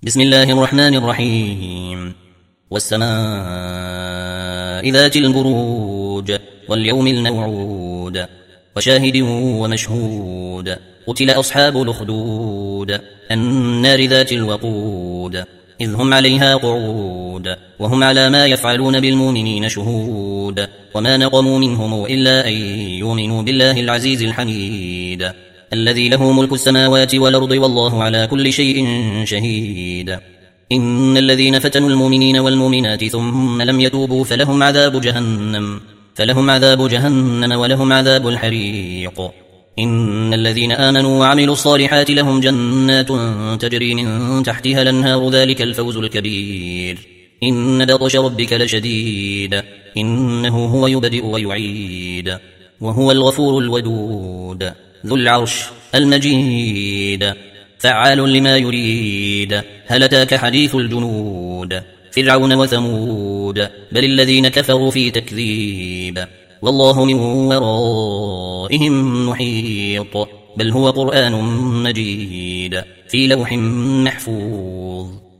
بسم الله الرحمن الرحيم. والسماء ذات البروج واليوم الموعود وشاهد ومشهود قتل أصحاب الأخدود النار ذات الوقود إذ هم عليها قعود وهم على ما يفعلون بالمؤمنين شهود وما نقموا منهم إلا أن يؤمنوا بالله العزيز الحميد الذي له ملك السماوات والأرض والله على كل شيء شهيد. إن الذين فتنوا المؤمنين والمؤمنات ثم لم يتوبوا فلهم عذاب جهنم ولهم عذاب الحريق. إن الذين آمنوا وعملوا الصالحات لهم جنات تجري من تحتها الأنهار ذلك الفوز الكبير. إن بطش ربك لشديد إنه هو يبدئ ويعيد وهو الغفور الودود ذو العرش المجيد فعال لما يريد. هل أتاك حديث الجنود فرعون وثمود بل الذين كفروا في تكذيب والله من ورائهم محيط بل هو قرآن مجيد في لوح محفوظ.